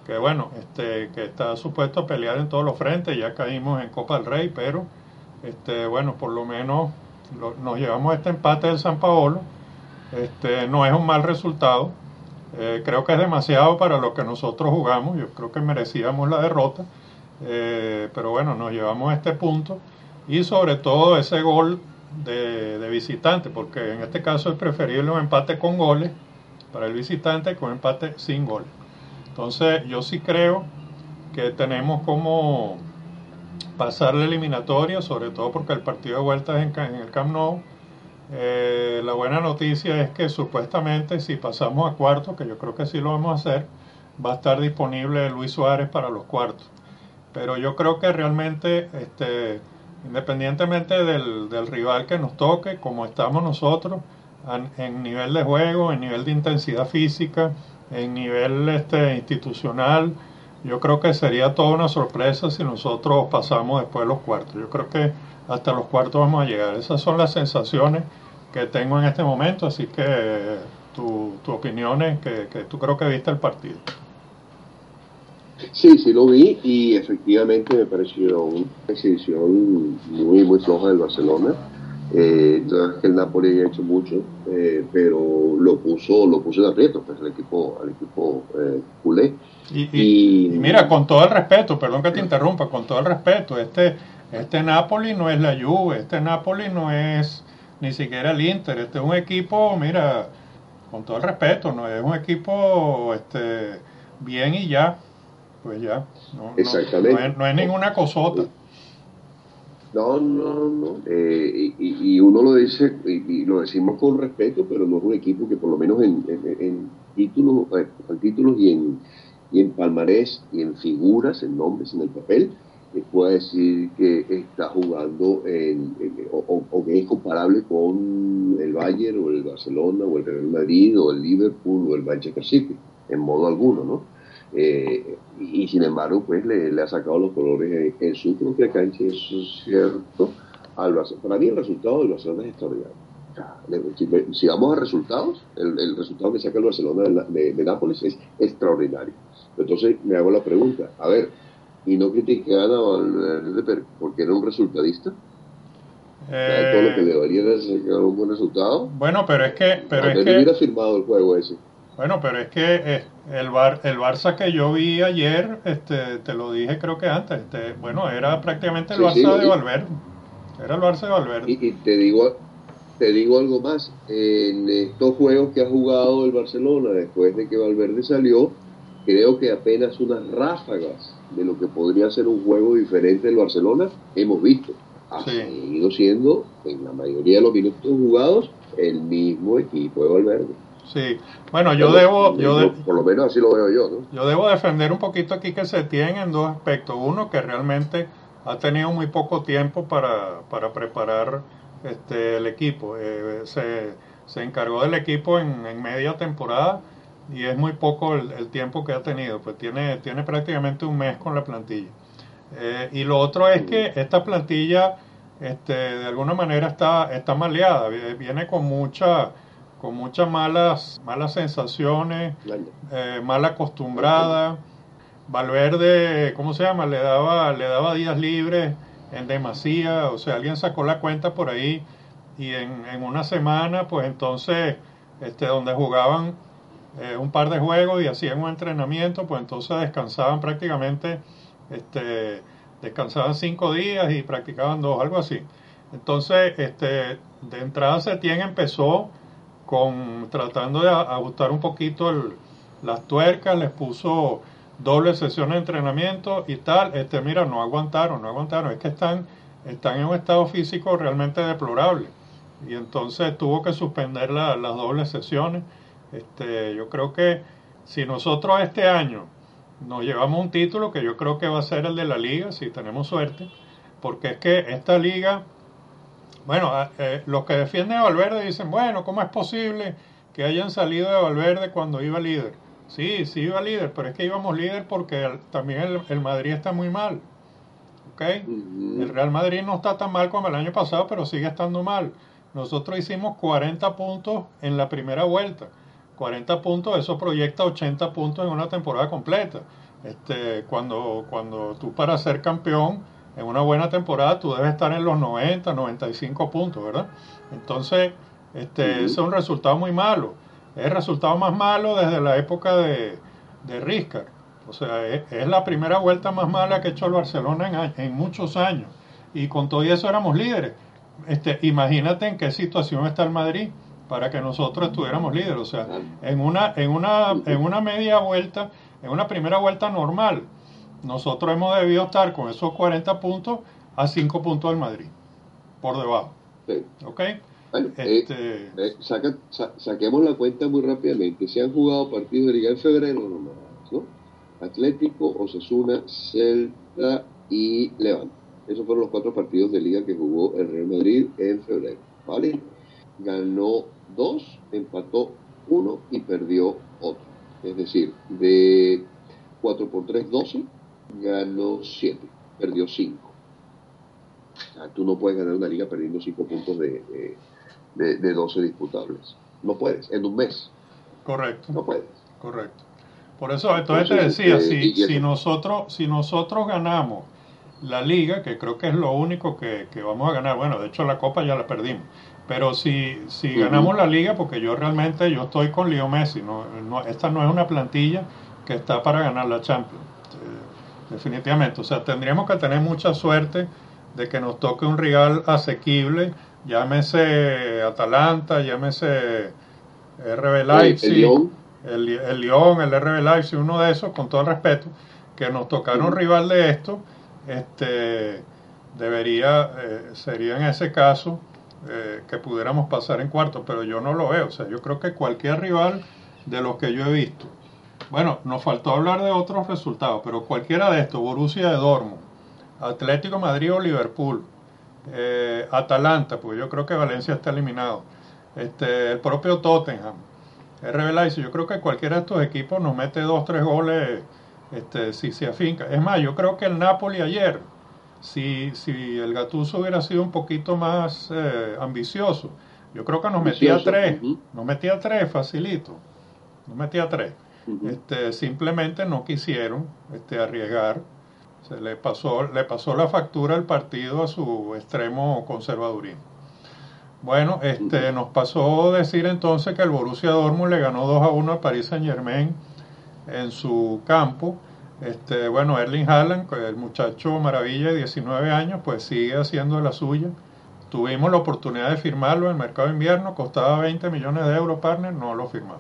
Speaker 1: que bueno, este, que está supuesto a pelear en todos los frentes. Ya caímos en Copa del Rey, pero este, bueno, por lo menos lo, nos llevamos este empate del San Paolo. Este, no es un mal resultado. Eh, creo que es demasiado para lo que nosotros jugamos. Yo creo que merecíamos la derrota. Eh, pero bueno, nos llevamos a este punto. Y sobre todo ese gol de, de visitante, porque en este caso es preferible un empate con goles para el visitante que un empate sin goles. Entonces yo sí creo que tenemos como pasar la eliminatoria, sobre todo porque el partido de vuelta es en, en el Camp Nou. Eh, la buena noticia es que supuestamente si pasamos a cuartos, que yo creo que sí lo vamos a hacer, va a estar disponible Luis Suárez para los cuartos. Pero yo creo que realmente, este, independientemente del, del rival que nos toque, como estamos nosotros, en, en nivel de juego, en nivel de intensidad física, en nivel este, institucional, yo creo que sería toda una sorpresa si nosotros pasamos después de los cuartos. Yo creo que hasta los cuartos vamos a llegar. Esas son las sensaciones que tengo en este momento, así que tu, tu opinión es que, que tú creo que viste el partido.
Speaker 2: Sí, sí lo vi y efectivamente me pareció una exhibición muy, muy floja del Barcelona. Eh, no es que el Napoli haya hecho mucho, eh, pero lo puso, lo puso en aprieto, pues al equipo, al equipo eh, culé.
Speaker 1: Y, y, y mira, con todo el respeto, perdón que te interrumpa, con todo el respeto, este, este Napoli no es la Juve, este Napoli no es ni siquiera el Inter, este es un equipo, mira, con todo el respeto, no es un equipo este, bien y ya, pues ya, no,
Speaker 2: Exactamente.
Speaker 1: No, no, es, no es ninguna cosota.
Speaker 2: No, no, no. Eh, y, y uno lo dice, y, y lo decimos con respeto, pero no es un equipo que por lo menos en, en, en títulos, en títulos y en, y en palmarés y en figuras, en nombres, en el papel, eh, pueda decir que está jugando en, en, o, o que es comparable con el Bayern o el Barcelona o el Real Madrid o el Liverpool o el Manchester City, en modo alguno, ¿no? Eh, y, y sin embargo pues le, le ha sacado los colores en, en su propia cancha, eso es cierto. Al Barcelona. Para mí el resultado del Barcelona es extraordinario. O sea, si, si vamos a resultados, el, el resultado que saca el Barcelona de, de, de Nápoles es extraordinario. Entonces me hago la pregunta, a ver, y no critican a Valverde porque era un resultadista. Eh, todo lo que le valía era sacar un buen resultado.
Speaker 1: Bueno, pero es que, pero es
Speaker 2: que hubiera firmado el juego ese.
Speaker 1: Bueno, pero es que eh, el Bar, el Barça que yo vi ayer, este, te lo dije creo que antes, este, bueno, era prácticamente el sí, Barça sí, de Valverde. Era el Barça de Valverde.
Speaker 2: Y, y te digo, te digo algo más, en estos juegos que ha jugado el Barcelona después de que Valverde salió, creo que apenas unas ráfagas de lo que podría ser un juego diferente del Barcelona hemos visto. Ha sí. seguido siendo, en la mayoría de los minutos jugados, el mismo equipo de Valverde.
Speaker 1: Sí, bueno, yo debo, yo de,
Speaker 2: por lo menos así lo veo yo, ¿no?
Speaker 1: Yo debo defender un poquito aquí que Setién en dos aspectos. Uno, que realmente ha tenido muy poco tiempo para, para preparar este, el equipo. Eh, se, se encargó del equipo en, en media temporada y es muy poco el, el tiempo que ha tenido. Pues tiene, tiene prácticamente un mes con la plantilla. Eh, y lo otro es que esta plantilla este, de alguna manera está, está maleada, viene con mucha... con muchas malas malas sensaciones, eh, mal acostumbrada. Valverde, ¿cómo se llama? Le daba le daba días libres en demasía, o sea, alguien sacó la cuenta por ahí y en, en una semana, pues entonces, este, donde jugaban eh, un par de juegos y hacían un entrenamiento, pues entonces descansaban prácticamente, este, descansaban cinco días y practicaban dos, algo así. Entonces, este, de entrada Setién empezó con tratando de ajustar un poquito el, las tuercas, les puso doble sesión de entrenamiento y tal, este mira, no aguantaron, no aguantaron, es que están, están en un estado físico realmente deplorable y entonces tuvo que suspender la, las dobles sesiones. Este, yo creo que si nosotros este año nos llevamos un título, que yo creo que va a ser el de la liga, si tenemos suerte, porque es que esta liga, bueno, eh, los que defienden a Valverde dicen, bueno, ¿cómo es posible que hayan salido de Valverde cuando iba líder? Sí, sí iba líder, pero es que íbamos líder porque el, también el, el Madrid está muy mal. ¿Okay? Uh-huh. El Real Madrid no está tan mal como el año pasado, pero sigue estando mal. Nosotros hicimos cuarenta puntos en la primera vuelta. cuarenta puntos, eso proyecta ochenta puntos en una temporada completa. Este, cuando, cuando tú para ser campeón en una buena temporada tú debes estar en los noventa, noventa y cinco puntos, ¿verdad? Entonces, este, ese es
Speaker 2: Uh-huh.
Speaker 1: un resultado muy malo. Es el resultado más malo desde la época de, de Rijkaard. O sea, es, es la primera vuelta más mala que ha hecho el Barcelona en, a- en muchos años. Y con todo eso éramos líderes. Este, imagínate en qué situación está el Madrid para que nosotros estuviéramos líderes. O sea, en una, en una, en una media vuelta, en una primera vuelta normal, nosotros hemos debido estar con esos cuarenta puntos a cinco puntos del Madrid, por debajo.
Speaker 2: Sí.
Speaker 1: ¿Ok?
Speaker 2: Bueno, eh,
Speaker 1: Este,
Speaker 2: eh, saca- sa- saquemos la cuenta muy rápidamente. Se han jugado partidos de liga en febrero nomás, ¿no? Atlético, Osasuna, Celta y Levante. Esos fueron los cuatro partidos de liga que jugó el Real Madrid en febrero, ¿vale? Ganó dos, empató uno y perdió otro. Es decir, de cuatro por tres, doce, ganó siete, perdió cinco. O sea, tú no puedes ganar una liga perdiendo cinco puntos de, de, de, de doce disputables. No puedes, en un mes.
Speaker 1: correcto,
Speaker 2: No puedes.
Speaker 1: correcto. Por eso, entonces te
Speaker 2: Entonces,
Speaker 1: decía,
Speaker 2: este,
Speaker 1: si,
Speaker 2: y, y
Speaker 1: si,
Speaker 2: eso.
Speaker 1: nosotros, si nosotros ganamos la liga, que creo que es lo único que, que vamos a ganar, bueno, de hecho la copa ya la perdimos, pero si, si ganamos
Speaker 2: Uh-huh.
Speaker 1: la liga, porque yo realmente yo estoy con Leo Messi, no, no, esta no es una plantilla que está para ganar la Champions, eh, definitivamente, o sea, tendríamos que tener mucha suerte de que nos toque un rival asequible, llámese Atalanta, llámese R B
Speaker 2: El, el
Speaker 1: Leipzig,
Speaker 2: León.
Speaker 1: el, el Lyon, el R B Leipzig, uno de esos, con todo el respeto, que nos tocara un
Speaker 2: Uh-huh.
Speaker 1: rival de esto, este, debería, eh, sería en ese caso eh, que pudiéramos pasar en cuarto, pero yo no lo veo, o sea, yo creo que cualquier rival de los que yo he visto, bueno, nos faltó hablar de otros resultados, pero cualquiera de estos, Borussia de Dortmund, Atlético Madrid o Liverpool, eh, Atalanta, porque yo creo que Valencia está eliminado, este, el propio Tottenham, R B Leipzig, yo creo que cualquiera de estos equipos nos mete dos, tres goles este, si se afinca. Es más, yo creo que el Napoli ayer, si, si el Gattuso hubiera sido un poquito más eh, ambicioso, yo creo que nos metía
Speaker 2: Vicioso.
Speaker 1: tres,
Speaker 2: Uh-huh.
Speaker 1: nos metía tres facilito, nos metía tres.
Speaker 2: Uh-huh.
Speaker 1: Este, simplemente no quisieron este, arriesgar. Se le pasó, le pasó la factura al partido a su extremo conservadurismo. Bueno,
Speaker 2: Uh-huh.
Speaker 1: este, nos pasó decir entonces que el Borussia Dortmund le ganó dos a uno al Paris Saint Germain en su campo. Este, bueno, Erling Haaland, el muchacho maravilla de diecinueve años, pues sigue haciendo la suya. Tuvimos la oportunidad de firmarlo en el mercado de invierno, costaba veinte millones de euros, partner, no lo firmamos.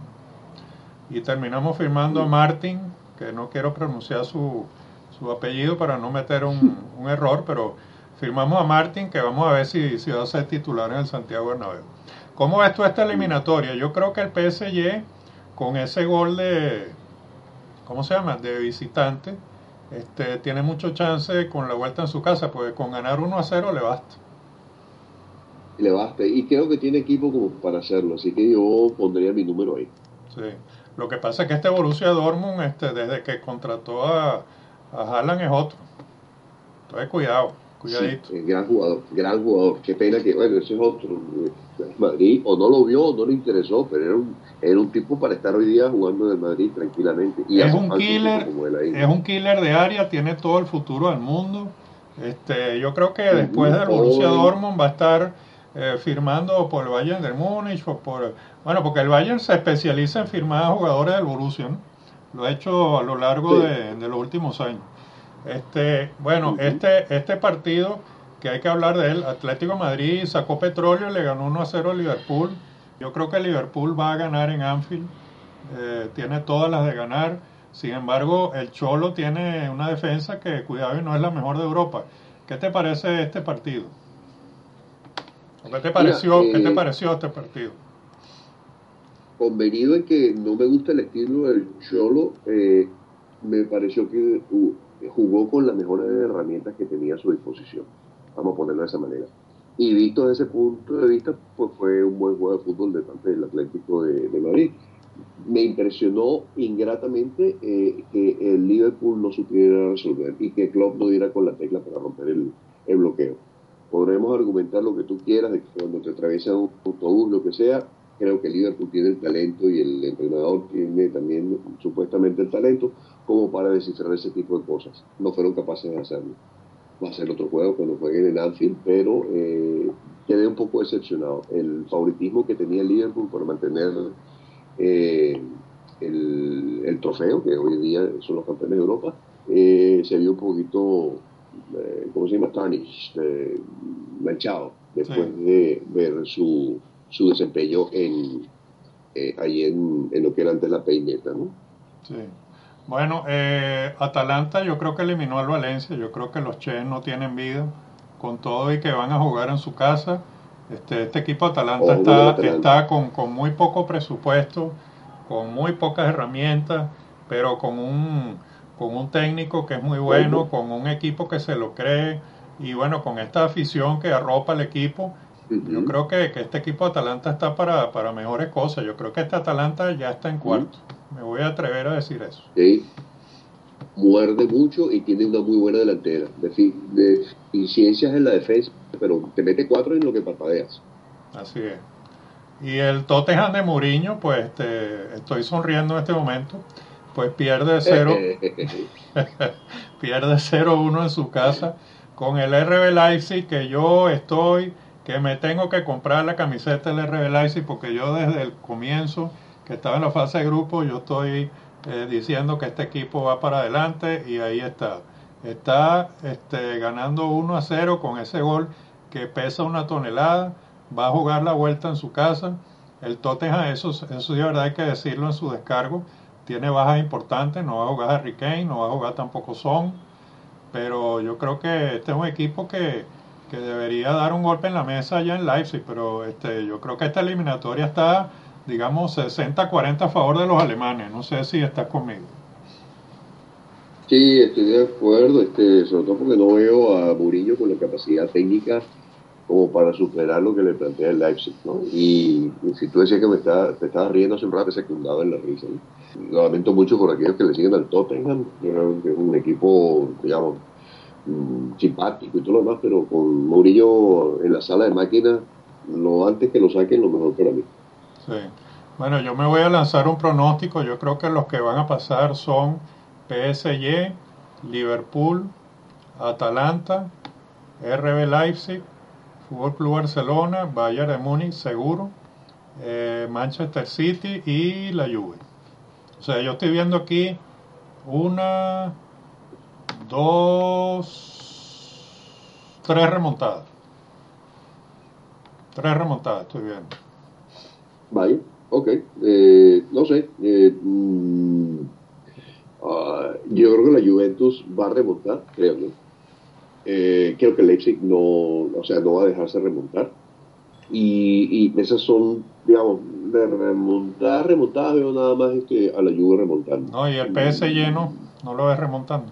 Speaker 1: Y terminamos firmando a Martin, que no quiero pronunciar su, su apellido para no meter un, un error, pero firmamos a Martin, que vamos a ver si, si va a ser titular en el Santiago Bernabéu. ¿Cómo ves tú esta eliminatoria? Yo creo que el P S G, con ese gol de, ¿cómo se llama?, de visitante, este, tiene mucho chance con la vuelta en su casa, porque con ganar uno a cero le basta.
Speaker 2: Le basta. Y creo que tiene equipo como para hacerlo. Así que yo pondría mi número ahí.
Speaker 1: Sí. Lo que pasa es que este Borussia Dortmund, este, desde que contrató a, a Haaland es otro. Entonces cuidado,
Speaker 2: Sí,
Speaker 1: cuidadito.
Speaker 2: eh, gran jugador, gran jugador. Qué pena que, bueno, ese es otro. eh, Madrid, o no lo vio, o no le interesó, pero era un, era un tipo para estar hoy día jugando en el Madrid tranquilamente. Y
Speaker 1: Es
Speaker 2: hace
Speaker 1: un
Speaker 2: falta un tipo
Speaker 1: killer,
Speaker 2: como él ahí.
Speaker 1: es un killer de área, tiene todo el futuro del mundo. Este, yo creo que después
Speaker 2: Ujú,
Speaker 1: del Borussia
Speaker 2: joven.
Speaker 1: Dortmund va a estar eh, firmando por el Bayern de Múnich, o por, bueno, porque el Bayern se especializa en firmar a jugadores del Borussia, ¿no? Lo ha hecho a lo largo
Speaker 2: Sí.
Speaker 1: de, de los últimos años. Este, bueno,
Speaker 2: Ujú.
Speaker 1: este, este partido que hay que hablar de él, Atlético de Madrid sacó petróleo, le ganó uno a cero a Liverpool. Yo creo que Liverpool va a ganar en Anfield, eh, tiene todas las de ganar. Sin embargo, el Cholo tiene una defensa que, cuidado, y no es la mejor de Europa. ¿Qué te parece este partido? ¿O ¿Qué te
Speaker 2: Mira,
Speaker 1: pareció, qué te
Speaker 2: eh,
Speaker 1: pareció este partido?
Speaker 2: convenido en que no me gusta el estilo del Cholo, eh, me pareció que uh, jugó con las mejores herramientas que tenía a su disposición. Vamos a ponerlo de esa manera. Y visto desde ese punto de vista, pues fue un buen juego de fútbol de parte del Atlético de, de Madrid. Me impresionó ingratamente eh, que el Liverpool no supiera resolver y que Klopp no diera con la tecla para romper el, el bloqueo. Podremos argumentar lo que tú quieras, de que cuando te atraviesa un autobús, lo que sea, creo que Liverpool tiene el talento y el entrenador tiene también supuestamente el talento como para descifrar ese tipo de cosas. No fueron capaces de hacerlo. Va a ser otro juego cuando jueguen en Anfield, pero eh, quedé un poco decepcionado. El favoritismo que tenía el Liverpool por mantener eh, el, el trofeo, que hoy en día son los campeones de Europa, eh, se vio un poquito, eh, ¿cómo se llama? Tarnished, eh, manchado, después sí. de ver su, su desempeño en, eh, ahí en, en lo que era antes la peineta, ¿no?
Speaker 1: Sí. Bueno, eh, Atalanta yo creo que eliminó al Valencia, yo creo que los Che no tienen vida, con todo y que van a jugar en su casa. Este, este equipo Atalanta oh, está, Atalanta. está con, con muy poco presupuesto, con muy pocas herramientas, pero con un, con un técnico que es muy bueno, con un equipo que se lo cree, y bueno, con esta afición que arropa al equipo. Uh-huh. Yo creo que, que este equipo Atalanta está para, para mejores cosas. Yo creo que este Atalanta ya está en cuarto. Uh-huh. Me voy a atrever a decir eso.
Speaker 2: Sí. Muerde mucho y tiene una muy buena delantera. Deficiencias en la defensa, pero te mete cuatro en lo que parpadeas.
Speaker 1: Así es. Y el Tottenham de Mourinho, pues este, estoy sonriendo en este momento, pues pierde cero pierde cero uno en su casa con el R B Leipzig, que yo estoy, que me tengo que comprar la camiseta del R B Leipzig, porque yo desde el comienzo, que estaba en la fase de grupo, yo estoy eh, diciendo que este equipo va para adelante, y ahí está. Está este, ganando uno a cero con ese gol que pesa una tonelada, va a jugar la vuelta en su casa. El Tottenham, eso, eso de verdad hay que decirlo en su descargo, tiene bajas importantes, no va a jugar Harry Kane, no va a jugar tampoco Son, pero yo creo que este es un equipo que, que debería dar un golpe en la mesa allá en Leipzig, pero este, yo creo que esta eliminatoria está, digamos, sesenta cuarenta a favor de los alemanes. No sé si estás conmigo.
Speaker 2: Sí, estoy de acuerdo, este, sobre todo porque no veo a Mourinho con la capacidad técnica como para superar lo que le plantea el Leipzig, ¿no? Y, y si tú decías que me está, te estabas riendo hace un rato, secundado en la risa, ¿no? Lo lamento mucho por aquellos que le siguen al Tottenham, que es un equipo, digamos, mmm, simpático y todo lo demás, pero con Mourinho en la sala de máquinas, lo antes que lo saquen, lo mejor para mí.
Speaker 1: Sí. Bueno, yo me voy a lanzar un pronóstico. Yo creo que los que van a pasar son P S G, Liverpool, Atalanta, R B Leipzig, Fútbol Club Barcelona, Bayern de Múnich seguro, eh, Manchester City y la Juve. O sea, yo estoy viendo aquí una, dos, tres remontadas. Tres remontadas estoy viendo.
Speaker 2: Vale, ok. Eh, no sé. Eh, mm, uh, yo creo que la Juventus va a remontar, creo yo. Eh, creo que el Leipzig no, o sea, no va a dejarse remontar. Y, y esas son, digamos, de remontar, remontar, veo nada más este, a la Juve remontando.
Speaker 1: No, y el P S G no, no lo ves remontando.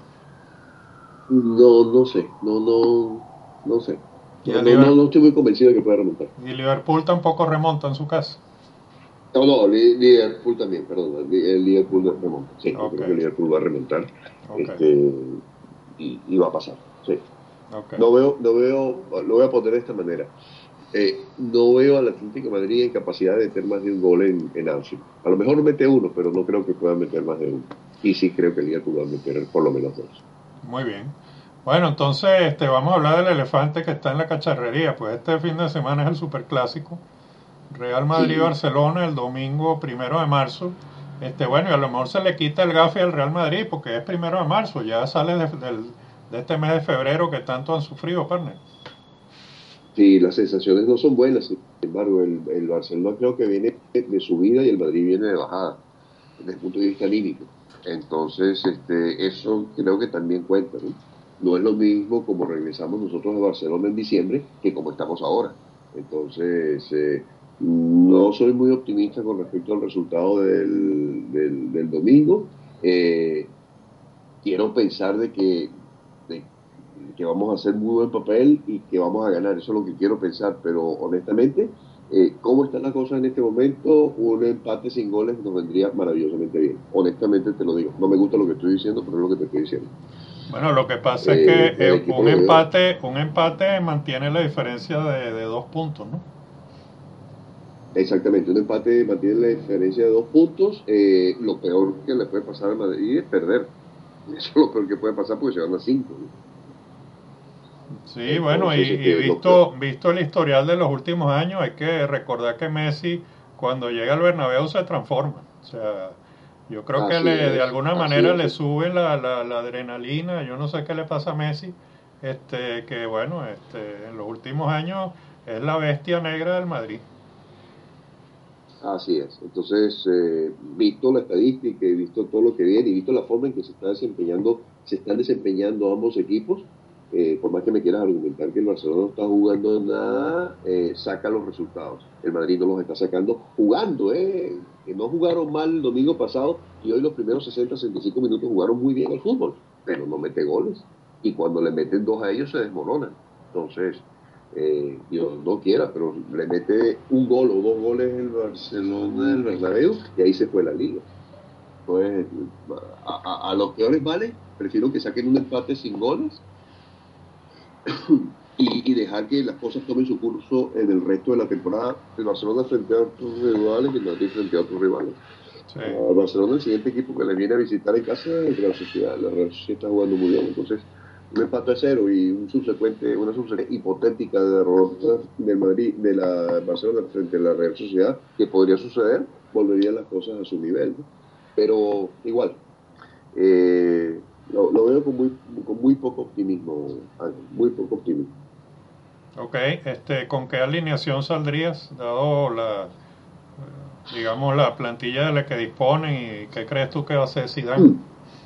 Speaker 2: No, no sé, no, no, no sé. No, no, no, no estoy muy convencido de que pueda remontar.
Speaker 1: Y Liverpool tampoco remonta en su casa.
Speaker 2: No, no, Liverpool también, perdón, el Liverpool remonta. Sí, okay. Creo que el Liverpool va a remontar. Okay. Este, y, y va a pasar, sí. Okay. No veo, no veo, lo voy a poner de esta manera. Eh, no veo al Atlético de Madrid en capacidad de meter más de un gol en, en Anfield. A lo mejor mete uno, pero no creo que pueda meter más de uno. Y sí creo que el Liverpool va a meter por lo menos dos.
Speaker 1: Muy bien. Bueno, entonces este, vamos a hablar del elefante que está en la cacharrería. Pues este fin de semana es el superclásico. Real Madrid-Barcelona, sí. El domingo primero de marzo. Este, bueno, y a lo mejor se le quita el gafe al Real Madrid porque es primero de marzo. Ya sale de, de, de este mes de febrero que tanto han sufrido, partner.
Speaker 2: Sí, las sensaciones no son buenas. Sin embargo, el, el Barcelona creo que viene de subida y el Madrid viene de bajada, desde el punto de vista anímico. Entonces, este, eso creo que también cuenta, ¿no? No es lo mismo como regresamos nosotros de Barcelona en diciembre que como estamos ahora. Entonces, eh, no soy muy optimista con respecto al resultado del, del, del domingo. Eh, quiero pensar de que, de, que vamos a hacer muy buen papel y que vamos a ganar. Eso es lo que quiero pensar, pero honestamente, eh, ¿cómo están las cosas en este momento? Un empate sin goles nos vendría maravillosamente bien. Honestamente te lo digo. No me gusta lo que estoy diciendo, pero es lo que te estoy diciendo.
Speaker 1: Bueno, lo que pasa eh, es que eh, un empate un empate mantiene la diferencia de, de dos puntos, ¿no?
Speaker 2: Exactamente, un empate mantiene la diferencia de dos puntos. Eh, lo peor que le puede pasar al Madrid es perder. Eso es lo peor que puede pasar porque se van a cinco, ¿no?
Speaker 1: Sí, bueno, y,
Speaker 2: Entonces,
Speaker 1: y
Speaker 2: este, lo peor.
Speaker 1: visto, visto el historial de los últimos años, hay que recordar que Messi cuando llega al Bernabéu se transforma. O sea, yo creo que
Speaker 2: Así
Speaker 1: le, de
Speaker 2: es,
Speaker 1: alguna
Speaker 2: así
Speaker 1: manera
Speaker 2: es.
Speaker 1: le sube la, la, la adrenalina. Yo no sé qué le pasa a Messi, este, que bueno, este, en los últimos años es la bestia negra del Madrid.
Speaker 2: Así es. Entonces, eh, visto la estadística y visto todo lo que viene y visto la forma en que se está desempeñando, se están desempeñando ambos equipos, eh, por más que me quieras argumentar que el Barcelona no está jugando nada, eh, saca los resultados. El Madrid no los está sacando jugando, eh, que no jugaron mal el domingo pasado y hoy los primeros sesenta, sesenta y cinco minutos jugaron muy bien el fútbol, pero no mete goles. Y cuando le meten dos a ellos se desmoronan. Entonces, eh, Dios no quiera, pero le mete un gol o dos goles el Barcelona del Bernabéu y ahí se fue la liga. Entonces, a, a, a los peores vale, prefiero que saquen un empate sin goles y, y dejar que las cosas tomen su curso en el resto de la temporada. El Barcelona frente a otros rivales y el Madrid frente a otros rivales.
Speaker 1: Sí.
Speaker 2: A Barcelona, el siguiente equipo que le viene a visitar en casa es la Real Sociedad. La Real Sociedad está jugando muy bien, entonces un empate a cero y un subsecuente, una subsecuente hipotética derrota del Madrid, de la Barcelona frente a la Real Sociedad, que podría suceder, volverían las cosas a su nivel, ¿no? Pero igual, eh, lo, lo, veo con muy, con muy poco optimismo, Ángel, muy poco optimismo.
Speaker 1: Ok, este, ¿con qué alineación saldrías, dado la, digamos, la plantilla de la que disponen y qué crees tú que va a hacer Zidane?
Speaker 2: Hmm.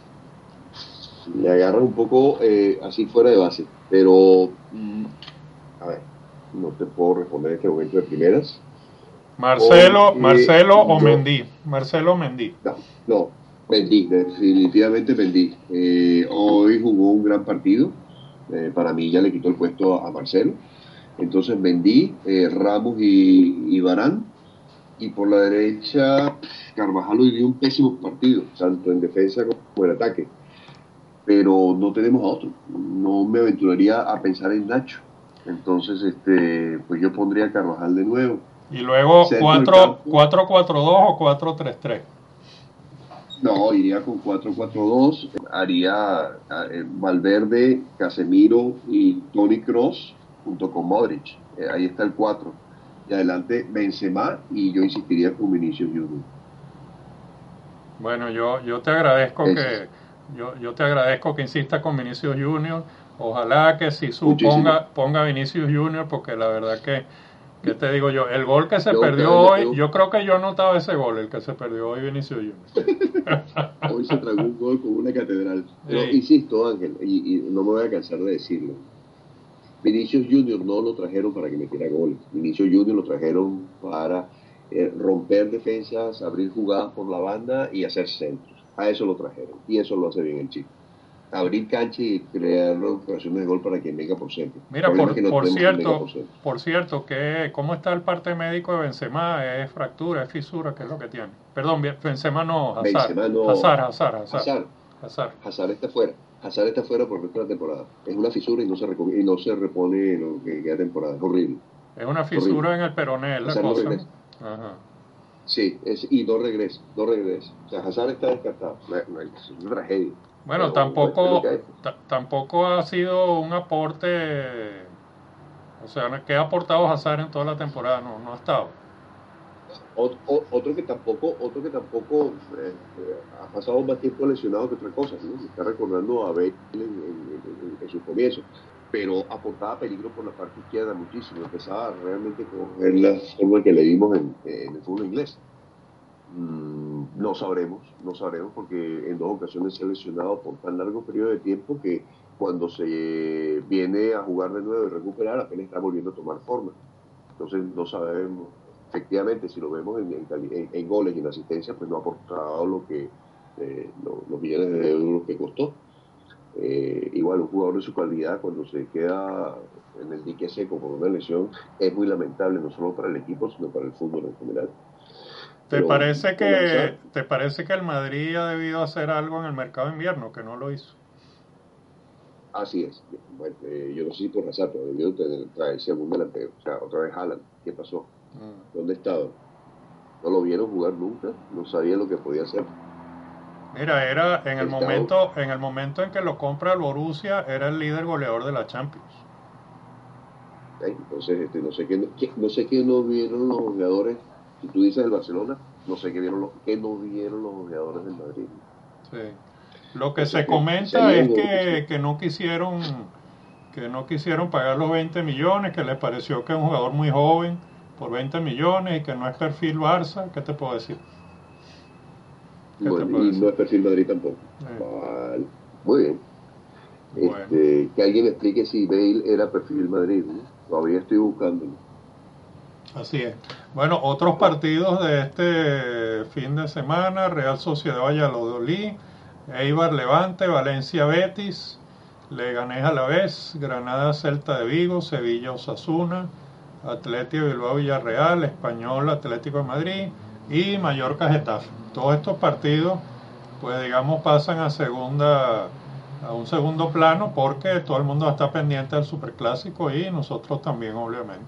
Speaker 2: Me agarra un poco eh, así fuera de base, pero mm, a ver, no te puedo responder en este momento de primeras,
Speaker 1: Marcelo,
Speaker 2: porque
Speaker 1: Marcelo o
Speaker 2: no,
Speaker 1: Mendy, Marcelo Mendy.
Speaker 2: no, no, vendí, definitivamente vendí. Eh, hoy jugó un gran partido, eh, para mí ya le quitó el puesto a, a Marcelo, entonces vendí eh, Ramos y, y Varane, y por la derecha Carvajal hoy dio un pésimo partido, tanto en defensa como en ataque, pero no tenemos a otro, no me aventuraría a pensar en Nacho, entonces este, pues yo pondría a Carvajal de nuevo,
Speaker 1: Y luego
Speaker 2: centro del
Speaker 1: cuatro
Speaker 2: campo.
Speaker 1: cuatro cuatro dos o cuatro tres tres.
Speaker 2: No, iría con cuatro cuatro dos, haría eh, Valverde, Casemiro y Toni Kroos junto con Modric. Eh, ahí está el cuatro. Y adelante Benzema y yo insistiría con Vinicius Junior.
Speaker 1: Bueno, yo, yo te agradezco
Speaker 2: Ese es.
Speaker 1: que yo, yo te agradezco que insista con Vinicius Junior. Ojalá que Sisu
Speaker 2: Muchísimo.
Speaker 1: ponga, ponga Vinicius Junior, porque la verdad que, ¿qué te digo yo? El gol que se
Speaker 2: Yo
Speaker 1: perdió
Speaker 2: cada vez le
Speaker 1: hoy,
Speaker 2: tengo.
Speaker 1: yo creo que yo notaba ese gol, el que se perdió hoy Vinicius Junior.
Speaker 2: Hoy se tragó un gol con una catedral. Pero
Speaker 1: Sí.
Speaker 2: insisto, Ángel, y, y no me voy a cansar de decirlo. Vinicius Junior no lo trajeron para que metiera goles. Vinicius Junior lo trajeron para eh, romper defensas, abrir jugadas por la banda y hacer centros. A eso lo trajeron. Y eso lo hace bien el chico. Abrir cancha y crear operaciones de gol para quien venga por centro. El
Speaker 1: Mira,
Speaker 2: problema es
Speaker 1: por,
Speaker 2: que no
Speaker 1: por
Speaker 2: tenemos quien venga
Speaker 1: cierto,
Speaker 2: por centro.
Speaker 1: por cierto, que ¿cómo está el parte médico de Benzema? ¿Es fractura, es fisura? ¿Qué es lo que tiene? Perdón, Benzema no, Hazard,
Speaker 2: Benzema no.
Speaker 1: Hazard, Hazard, Hazard,
Speaker 2: Hazard.
Speaker 1: Hazard.
Speaker 2: Hazard está fuera. Hazard está fuera por el resto de la temporada. Es una fisura y no se, reco- y no se repone en lo que queda temporada. Es horrible.
Speaker 1: Es una
Speaker 2: Es horrible.
Speaker 1: fisura en el peroné, es la
Speaker 2: Hazard no
Speaker 1: cosa, ¿no?
Speaker 2: regresa.
Speaker 1: Ajá.
Speaker 2: Sí, es, y no regresa, no regresa. O sea, Hazard está descartado. No, no, es una tragedia.
Speaker 1: Bueno,
Speaker 2: Pero bueno, es lo que
Speaker 1: tampoco,
Speaker 2: hay.
Speaker 1: ta- tampoco ha sido un aporte, o sea, ¿qué ha aportado Hazard en toda la temporada? No, no ha estado.
Speaker 2: Ot- o- otro que tampoco, otro que tampoco eh, eh, ha pasado más tiempo lesionado que otra cosa, ¿no? Me está recordando a Bale en, en, en, en sus comienzos, pero aportaba peligro por la parte izquierda muchísimo. Empezaba realmente a coger la forma que le vimos en, en el fútbol inglés. Mm, no sabremos, no sabremos porque en dos ocasiones se ha lesionado por tan largo periodo de tiempo que cuando se viene a jugar de nuevo y recuperar apenas está volviendo a tomar forma. Entonces no sabemos, efectivamente, si lo vemos en, en, en goles y en asistencia, pues no ha aportado lo que eh, lo, los millones de euros que costó. Eh, igual un jugador de su calidad cuando se queda en el dique seco por una lesión es muy lamentable, no solo para el equipo, sino para el fútbol en general.
Speaker 1: ¿Te
Speaker 2: Pero
Speaker 1: parece
Speaker 2: con
Speaker 1: que,
Speaker 2: Hazard,
Speaker 1: te parece que el Madrid ha debido hacer algo en el mercado de invierno que no lo hizo?
Speaker 2: así es. Bueno, eh, yo no sé si por Hazard, pero debió tener, traerse algún delantero. O sea, otra vez Haaland. ¿Qué pasó? ¿Dónde estaba? No lo vieron jugar nunca, no sabían lo que podía hacer.
Speaker 1: Mira, era en el
Speaker 2: Estaba,
Speaker 1: momento, en el momento en que lo compra el Borussia, era el líder goleador de la Champions.
Speaker 2: ¿eh? Entonces, este, no sé qué, qué- no sé qué no vieron los jugadores. Si tú dices el Barcelona, no sé qué vieron los, qué no vieron los jugadores del Madrid.
Speaker 1: Sí. Lo que
Speaker 2: O sea
Speaker 1: se
Speaker 2: que si
Speaker 1: comenta
Speaker 2: hay
Speaker 1: es
Speaker 2: algo que sí.
Speaker 1: que, que no quisieron que no quisieron pagar los veinte millones, que les pareció que es un jugador muy joven por veinte millones y que no es perfil Barça. ¿Qué te puedo decir? ¿Qué te
Speaker 2: Bueno,
Speaker 1: puedo
Speaker 2: y
Speaker 1: decir?
Speaker 2: no es perfil Madrid tampoco.
Speaker 1: Eh,
Speaker 2: Vale, muy bien.
Speaker 1: bueno,
Speaker 2: Este, que alguien me explique si Bale era perfil Madrid, ¿no? Todavía estoy buscándolo.
Speaker 1: así es. Bueno, otros partidos de este fin de semana: Real Sociedad Valladolid, Eibar Levante, Valencia Betis, Leganés Alavés, Granada Celta de Vigo, Sevilla Osasuna, Atlético Bilbao Villarreal, Español Atlético de Madrid y Mallorca Getafe. Todos estos partidos, pues digamos, pasan a segunda a un segundo plano porque todo el mundo está pendiente del Superclásico y nosotros también, obviamente.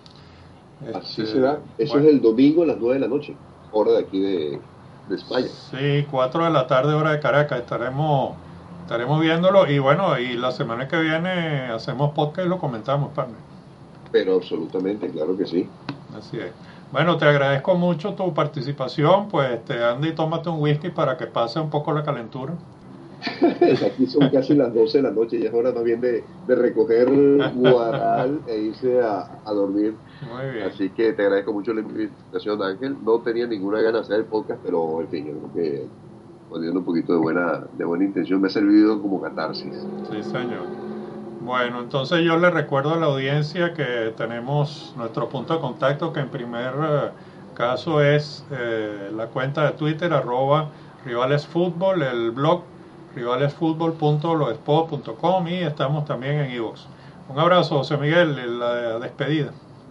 Speaker 2: Así
Speaker 1: Este,
Speaker 2: será. Eso es
Speaker 1: bueno,
Speaker 2: el domingo a las nueve de la noche, hora de aquí de, de España.
Speaker 1: sí, cuatro de la tarde hora de Caracas, estaremos estaremos viéndolo y bueno, y la semana que viene hacemos podcast y lo comentamos, partner.
Speaker 2: Pero absolutamente, claro que sí.
Speaker 1: Así es. Bueno, te agradezco mucho tu participación, pues este, Andy, tómate un whisky para que pase un poco la calentura.
Speaker 2: Aquí son casi las doce de la noche y es hora más bien de, de recoger guaral e irse a, a dormir.
Speaker 1: Muy bien.
Speaker 2: Así que te agradezco mucho la invitación, Ángel. No tenía ninguna gana de hacer el podcast, pero en fin, yo creo que poniendo un poquito de buena, de buena intención me ha servido como catarsis.
Speaker 1: Sí, señor. Bueno, entonces yo le recuerdo a la audiencia que tenemos nuestro punto de contacto, que en primer eh, caso es eh, la cuenta de Twitter, arroba rivalesfutbol, el blog rivalesfutbol punto blogspot punto com y estamos también en iVoox. Un abrazo, José Miguel, la despedida.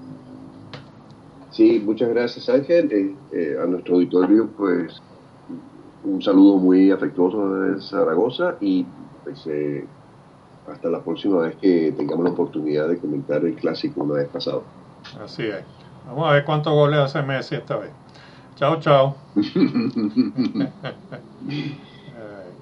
Speaker 2: Sí, muchas gracias, Ángel. Eh, eh, a nuestro auditorio, pues un saludo muy afectuoso de Zaragoza y pues eh, hasta la próxima vez que tengamos la oportunidad de comentar el clásico una vez pasado.
Speaker 1: Así es. Vamos a ver cuántos goles hace Messi esta vez. Chao, chao.